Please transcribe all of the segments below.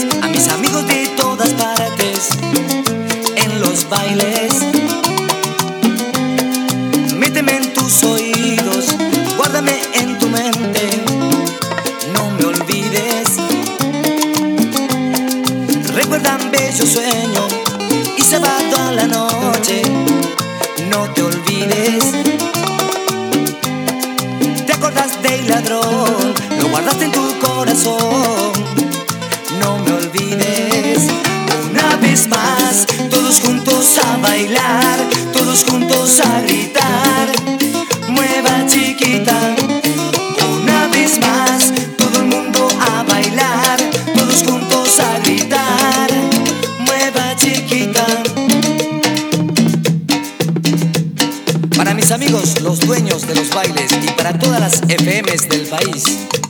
a mis amigos de todas partes en los bailes. Méteme en tus oídos, guárdame en tu mente, no me olvides. Recuerda un bello sueño y se va toda la noche, no te olvides. Te acordás del ladrón, lo guardaste en tu corazón, no me olvides. Una vez más, todos juntos a bailar, todos juntos a gritar, mueva chiquita. Una vez más, todo el mundo a bailar, todos juntos a gritar, mueva chiquita. Para mis amigos, los dueños de los bailes, y para todas las FMs del país.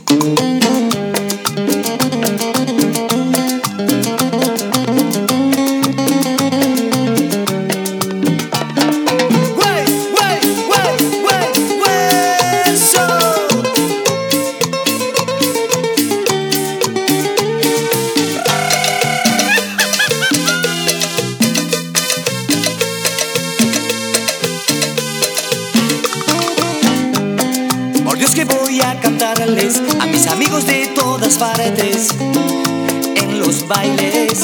Por Dios que voy a cantarles a mis amigos de todas partes en los bailes.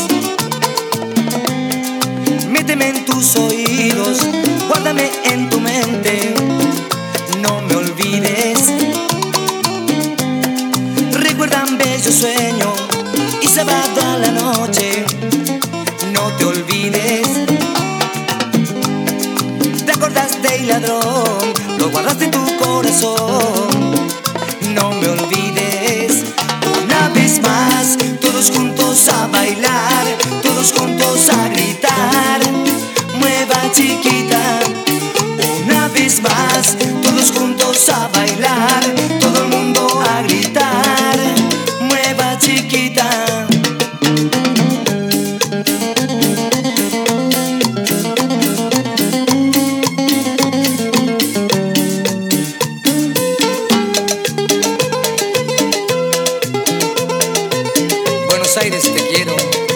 Méteme en tus oídos, guárdame en tu mente, no me olvides. Recuerda un bello sueño y se va toda la noche, no te olvides. Te acordás del ladrón, lo guardaste en tu corazón, no me olvides. Una vez más, todos juntos a bailar, todos juntos a gritar, mueva chiquita. Una vez más, todos juntos a bailar, todo el mundo a gritar, mueva chiquita. Buenos Aires, te quiero.